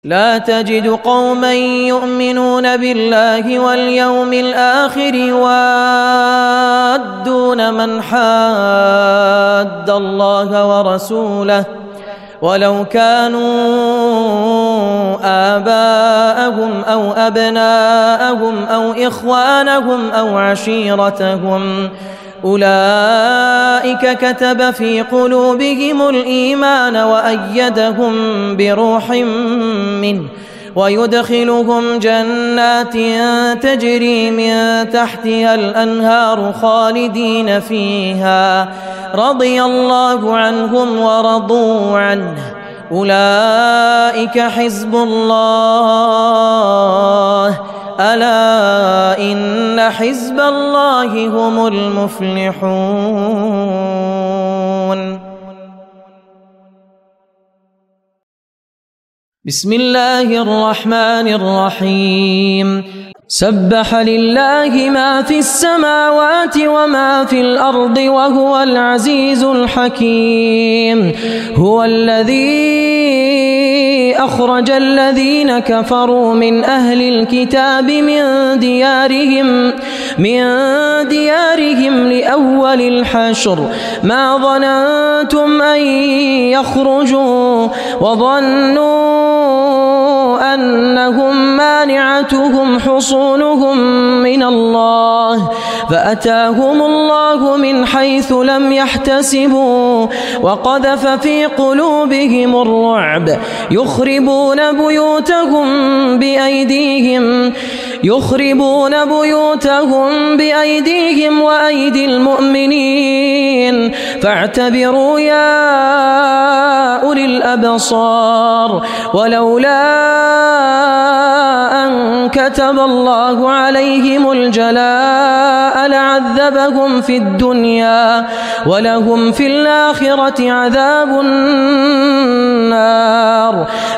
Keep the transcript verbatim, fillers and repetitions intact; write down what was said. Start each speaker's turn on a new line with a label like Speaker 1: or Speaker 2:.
Speaker 1: لا تجد قوما يؤمنون بالله واليوم الآخر يوادون من حاد الله ورسوله ولو كانوا آباءهم أو أبناءهم أو إخوانهم أو عشيرتهم أولئك كتب في قلوبهم الإيمان وأيدهم بروح منه ويدخلهم جنات تجري من تحتها الأنهار خالدين فيها رضي الله عنهم ورضوا عنه أولئك حزب الله ألا إن حزب الله هم المفلحون. بسم الله الرحمن الرحيم. سبح لله ما في السماوات وما في الأرض وهو العزيز الحكيم. هو الذي أخرج الذين كفروا من أهل الكتاب من ديارهم من ديارهم لأول الحشر ما ظننتم أن يخرجوا وظنوا أنهم مانعتهم حصونهم من الله فأتاهم الله من حيث لم يحتسبوا وقذف في قلوبهم الرعب يخربون بيوتهم بأيديهم يخربون بيوتهم بأيديهم وأيدي المؤمنين فاعتبروا يا أولي الأبصار. ولولا أن كتب الله عليهم الجلاء لعذبهم في الدنيا ولهم في الآخرة عذاب النار.